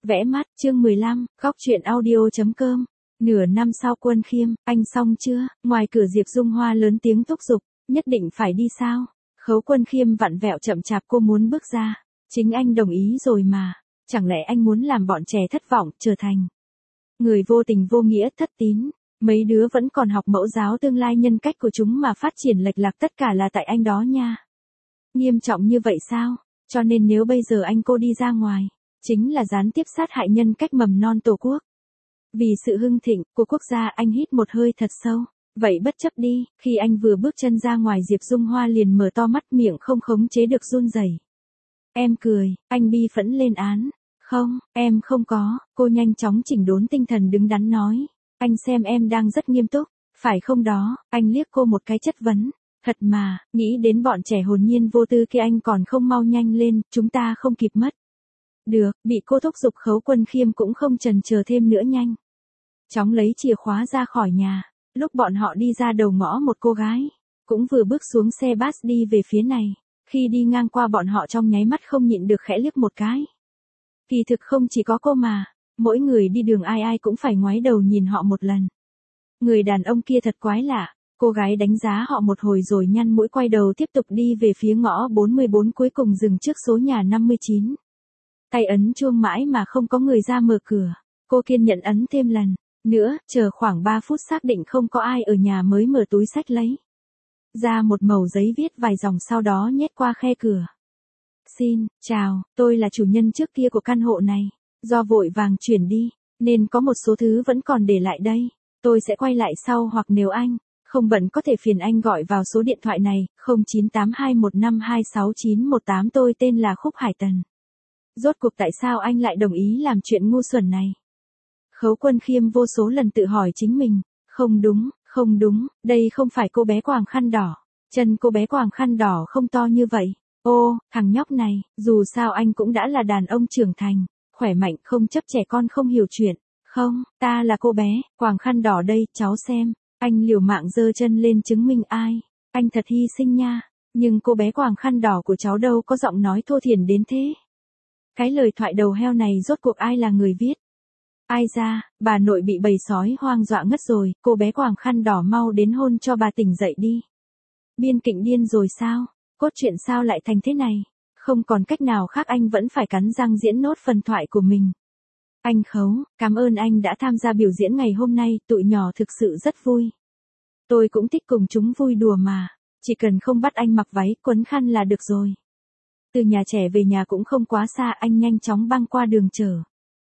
Vẽ mắt, chương 15, góc truyện audio.com. Nửa năm sau Quân Khiêm, anh xong chưa? Ngoài cửa Diệp Dung Hoa lớn tiếng thúc giục, nhất định phải đi sao? Khấu Quân Khiêm vặn vẹo chậm chạp, cô muốn bước ra. Chính anh đồng ý rồi mà. Chẳng lẽ anh muốn làm bọn trẻ thất vọng, trở thành người vô tình vô nghĩa, thất tín? Mấy đứa vẫn còn học mẫu giáo, tương lai nhân cách của chúng mà phát triển lệch lạc, tất cả là tại anh đó nha. Nghiêm trọng như vậy sao? Cho nên nếu bây giờ anh cô đi ra ngoài, chính là gián tiếp sát hại nhân cách mầm non Tổ quốc. Vì sự hưng thịnh của quốc gia, anh hít một hơi thật sâu. Vậy bất chấp đi. Khi anh vừa bước chân ra ngoài, Diệp Dung Hoa liền mở to mắt, miệng không khống chế được run rẩy. Em cười, anh bi phẫn lên án. Không, em không có. Cô nhanh chóng chỉnh đốn tinh thần, đứng đắn nói. Anh xem em đang rất nghiêm túc, phải không đó? Anh liếc cô một cái chất vấn. Thật mà, nghĩ đến bọn trẻ hồn nhiên vô tư kia, anh còn không mau nhanh lên, chúng ta không kịp mất. Được, bị cô thúc giục, Khấu Quân Khiêm cũng không chần chờ thêm nữa, nhanh chóng lấy chìa khóa ra khỏi nhà. Lúc bọn họ đi ra đầu ngõ, một cô gái cũng vừa bước xuống xe bus đi về phía này. Khi đi ngang qua bọn họ, trong nháy mắt không nhịn được khẽ liếc một cái. Kỳ thực không chỉ có cô mà, mỗi người đi đường ai ai cũng phải ngoái đầu nhìn họ một lần. Người đàn ông kia thật quái lạ. Cô gái đánh giá họ một hồi rồi nhăn mũi, quay đầu tiếp tục đi về phía ngõ 44, cuối cùng dừng trước số nhà 59. Tay ấn chuông mãi mà không có người ra mở cửa. Cô kiên nhẫn ấn thêm lần nữa, chờ khoảng 3 phút xác định không có ai ở nhà mới mở túi xách lấy ra một mẩu giấy, viết vài dòng, sau đó nhét qua khe cửa. Xin chào, tôi là chủ nhân trước kia của căn hộ này. Do vội vàng chuyển đi, nên có một số thứ vẫn còn để lại đây. Tôi sẽ quay lại sau, hoặc nếu anh không bận có thể phiền anh gọi vào số điện thoại này, 0982152691. Tôi tên là Khúc Hải Tần. Rốt cuộc tại sao anh lại đồng ý làm chuyện ngu xuẩn này? Khấu Quân Khiêm vô số lần tự hỏi chính mình. Không đúng, đây không phải cô bé quàng khăn đỏ. Chân cô bé quàng khăn đỏ không to như vậy. Ô, thằng nhóc này, dù sao anh cũng đã là đàn ông trưởng thành, khỏe mạnh, không chấp trẻ con không hiểu chuyện. Không, ta là cô bé quàng khăn đỏ đây, cháu xem. Anh liều mạng giơ chân lên chứng minh ai. Anh thật hy sinh nha. Nhưng cô bé quàng khăn đỏ của cháu đâu có giọng nói thô thiển đến thế. Cái lời thoại đầu heo này rốt cuộc ai là người viết? Ai ra? Bà nội bị bầy sói hoang dọa ngất rồi. Cô bé quàng khăn đỏ mau đến hôn cho bà tỉnh dậy đi. Biên kịch điên rồi sao? Cốt truyện sao lại thành thế này? Không còn cách nào khác, anh vẫn phải cắn răng diễn nốt phần thoại của mình. Anh Khấu, cảm ơn anh đã tham gia biểu diễn ngày hôm nay, tụi nhỏ thực sự rất vui. Tôi cũng thích cùng chúng vui đùa mà, chỉ cần không bắt anh mặc váy quấn khăn là được rồi. Từ nhà trẻ về nhà cũng không quá xa, anh nhanh chóng băng qua đường trở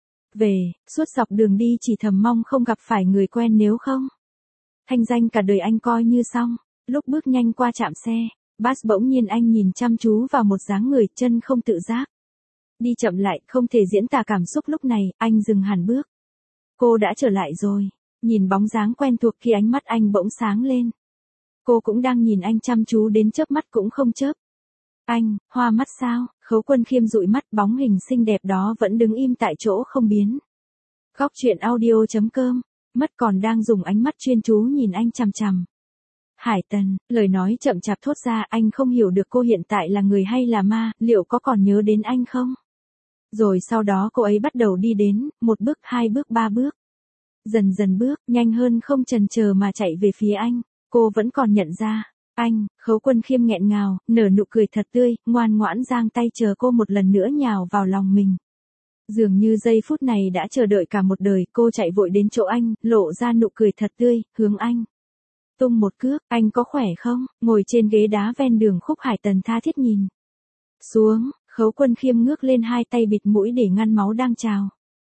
về, suốt dọc đường đi chỉ thầm mong không gặp phải người quen, nếu không thanh danh cả đời anh coi như xong. Lúc bước nhanh qua trạm xe bus, bỗng nhiên anh nhìn chăm chú vào một dáng người, chân không tự giác đi chậm lại, không thể diễn tả cảm xúc lúc này, anh dừng hẳn bước. Cô đã trở lại rồi. Nhìn bóng dáng quen thuộc khi ánh mắt anh bỗng sáng lên. Cô cũng đang nhìn anh chăm chú đến chớp mắt cũng không chớp. Anh, hoa mắt sao? Khấu Quân Khiêm dụi mắt, bóng hình xinh đẹp đó vẫn đứng im tại chỗ không biến. Góc truyện audio.com. Mất còn đang dùng ánh mắt chuyên chú nhìn anh chằm chằm. Hải Tần, lời nói chậm chạp thốt ra, anh không hiểu được cô hiện tại là người hay là ma, liệu có còn nhớ đến anh không? Rồi sau đó cô ấy bắt đầu đi đến, 1 bước, 2 bước, 3 bước. Dần dần bước, nhanh hơn, không chần chờ mà chạy về phía anh. Cô vẫn còn nhận ra. Anh, Khấu Quân Khiêm nghẹn ngào, nở nụ cười thật tươi, ngoan ngoãn giang tay chờ cô một lần nữa nhào vào lòng mình. Dường như giây phút này đã chờ đợi cả một đời, cô chạy vội đến chỗ anh, lộ ra nụ cười thật tươi, hướng anh tung một cước. Anh có khỏe không? Ngồi trên ghế đá ven đường, Khúc Hải Tần tha thiết nhìn xuống. Khấu Quân Khiêm ngước lên, hai tay bịt mũi để ngăn máu đang trào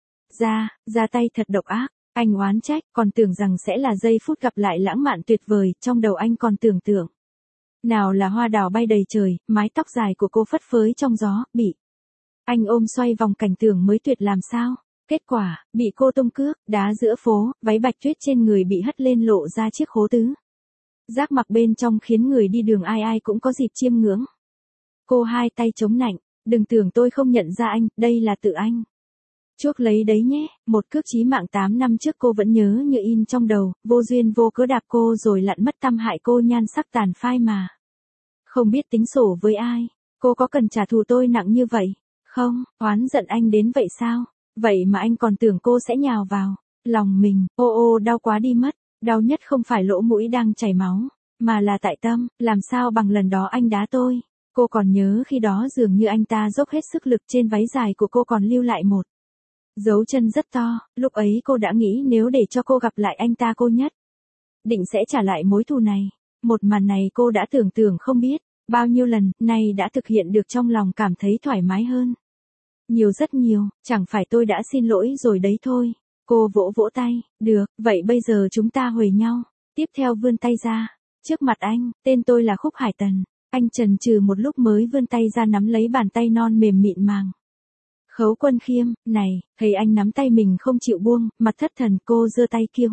ra tay thật độc ác. Anh oán trách, còn tưởng rằng sẽ là giây phút gặp lại lãng mạn tuyệt vời, trong đầu anh còn tưởng tượng. Nào là hoa đào bay đầy trời, mái tóc dài của cô phất phới trong gió, bị anh ôm xoay vòng, cảnh tượng mới tuyệt làm sao. Kết quả, bị cô tung cước, đá giữa phố, váy bạch tuyết trên người bị hất lên lộ ra chiếc khố tứ giác mặc bên trong, khiến người đi đường ai ai cũng có dịp chiêm ngưỡng. Cô hai tay chống nạnh, đừng tưởng tôi không nhận ra anh, đây là tự anh chuốc lấy đấy nhé. Một cước chí mạng 8 năm trước cô vẫn nhớ như in trong đầu, vô duyên vô cớ đạp cô rồi lặn mất tăm, hại cô nhan sắc tàn phai mà không biết tính sổ với ai. Cô có cần trả thù tôi nặng như vậy không? Oán giận anh đến vậy sao? Vậy mà anh còn tưởng cô sẽ nhào vào lòng mình, ô đau quá đi mất, đau nhất không phải lỗ mũi đang chảy máu, mà là tại tâm, làm sao bằng lần đó anh đá tôi. Cô còn nhớ khi đó dường như anh ta dốc hết sức lực trên váy dài của cô còn lưu lại một dấu chân rất to, lúc ấy cô đã nghĩ nếu để cho cô gặp lại anh ta cô nhất định sẽ trả lại mối thù này. Một màn này cô đã tưởng tượng không biết bao nhiêu lần, nay đã thực hiện được, trong lòng cảm thấy thoải mái hơn. Nhiều rất nhiều, chẳng phải tôi đã xin lỗi rồi đấy thôi. Cô vỗ vỗ tay, được, vậy bây giờ chúng ta huề nhau. Tiếp theo vươn tay ra. Trước mặt anh, tên tôi là Khúc Hải Tần. Anh chần chừ một lúc mới vươn tay ra nắm lấy bàn tay non mềm mịn màng. Khấu Quân Khiêm, này, thấy anh nắm tay mình không chịu buông, mặt thất thần, cô giơ tay kia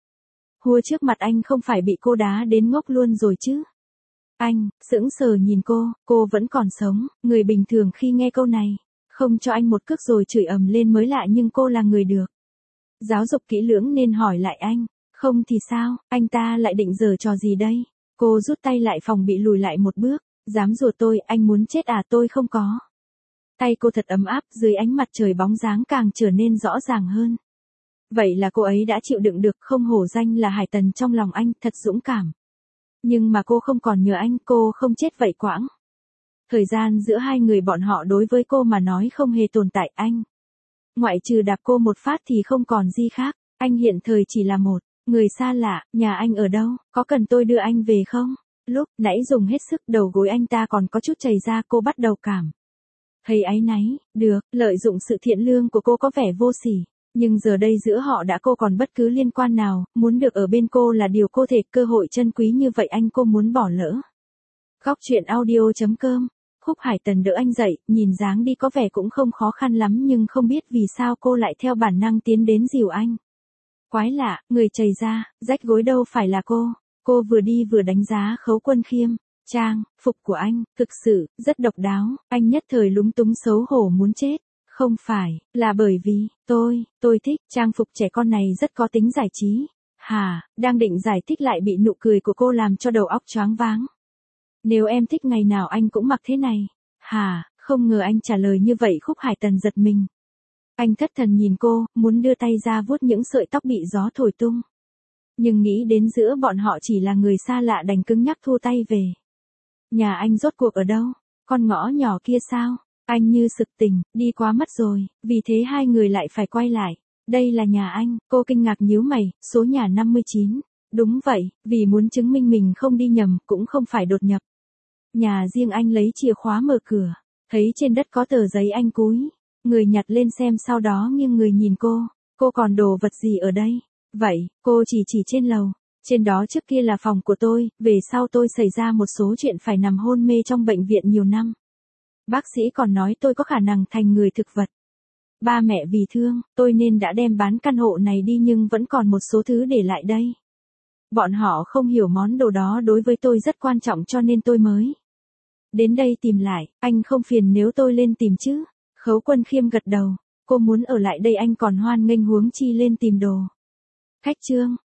hua trước mặt anh, không phải bị cô đá đến ngốc luôn rồi chứ. Anh, sững sờ nhìn cô vẫn còn sống, người bình thường khi nghe câu này, không cho anh một cước rồi chửi ầm lên mới lạ, nhưng cô là người được giáo dục kỹ lưỡng nên hỏi lại anh, không thì sao, anh ta lại định giở trò gì đây? Cô rút tay lại, phòng bị lùi lại một bước, dám rùa tôi, anh muốn chết à? Tôi không có. Tay cô thật ấm áp, dưới ánh mặt trời bóng dáng càng trở nên rõ ràng hơn. Vậy là cô ấy đã chịu đựng được, không hổ danh là Hải Tần trong lòng anh, thật dũng cảm. Nhưng mà cô không còn nhờ anh, cô không chết vậy quãng thời gian giữa hai người bọn họ đối với cô mà nói không hề tồn tại. Anh, ngoại trừ đạp cô một phát thì không còn gì khác. Anh hiện thời chỉ là một người xa lạ. Nhà anh ở đâu, có cần tôi đưa anh về không? Lúc nãy dùng hết sức, đầu gối anh ta còn có chút chảy ra, cô bắt đầu cảm thấy áy náy. Được, lợi dụng sự thiện lương của cô có vẻ vô sỉ, nhưng giờ đây giữa họ đã cô còn bất cứ liên quan nào, muốn được ở bên cô là điều cô thể, cơ hội chân quý như vậy anh cô muốn bỏ lỡ. Góc truyện audio.com. Khúc Hải Tần đỡ anh dậy, nhìn dáng đi có vẻ cũng không khó khăn lắm, nhưng không biết vì sao cô lại theo bản năng tiến đến dìu anh. Quái lạ, người chảy ra, rách gối đâu phải là cô. Cô vừa đi vừa đánh giá Khấu Quân Khiêm. Trang phục của anh, thực sự, rất độc đáo. Anh nhất thời lúng túng xấu hổ muốn chết. Không phải, là bởi vì, tôi thích, trang phục trẻ con này rất có tính giải trí. Hả, đang định giải thích lại bị nụ cười của cô làm cho đầu óc choáng váng. Nếu em thích ngày nào anh cũng mặc thế này. Hả, không ngờ anh trả lời như vậy. Khúc Hải Tần giật mình. Anh thất thần nhìn cô, muốn đưa tay ra vuốt những sợi tóc bị gió thổi tung. Nhưng nghĩ đến giữa bọn họ chỉ là người xa lạ đành cứng nhắc thu tay về. Nhà anh rốt cuộc ở đâu? Con ngõ nhỏ kia sao? Anh như sực tỉnh, đi quá mất rồi, vì thế hai người lại phải quay lại. Đây là nhà anh, cô kinh ngạc nhíu mày, số nhà 59. Đúng vậy, vì muốn chứng minh mình không đi nhầm, cũng không phải đột nhập. Nhà riêng anh lấy chìa khóa mở cửa, thấy trên đất có tờ giấy, anh cúi người nhặt lên xem, sau đó nghiêng người nhìn cô còn đồ vật gì ở đây? Vậy, cô chỉ trên lầu, trên đó trước kia là phòng của tôi, về sau tôi xảy ra một số chuyện phải nằm hôn mê trong bệnh viện nhiều năm. Bác sĩ còn nói tôi có khả năng thành người thực vật. Ba mẹ vì thương tôi nên đã đem bán căn hộ này đi, nhưng vẫn còn một số thứ để lại đây. Bọn họ không hiểu món đồ đó đối với tôi rất quan trọng cho nên tôi mới đến đây tìm lại. Anh không phiền nếu tôi lên tìm chứ? Khấu Quân Khiêm gật đầu. Cô muốn ở lại đây anh còn hoan nghênh, huống chi lên tìm đồ. Khách trương,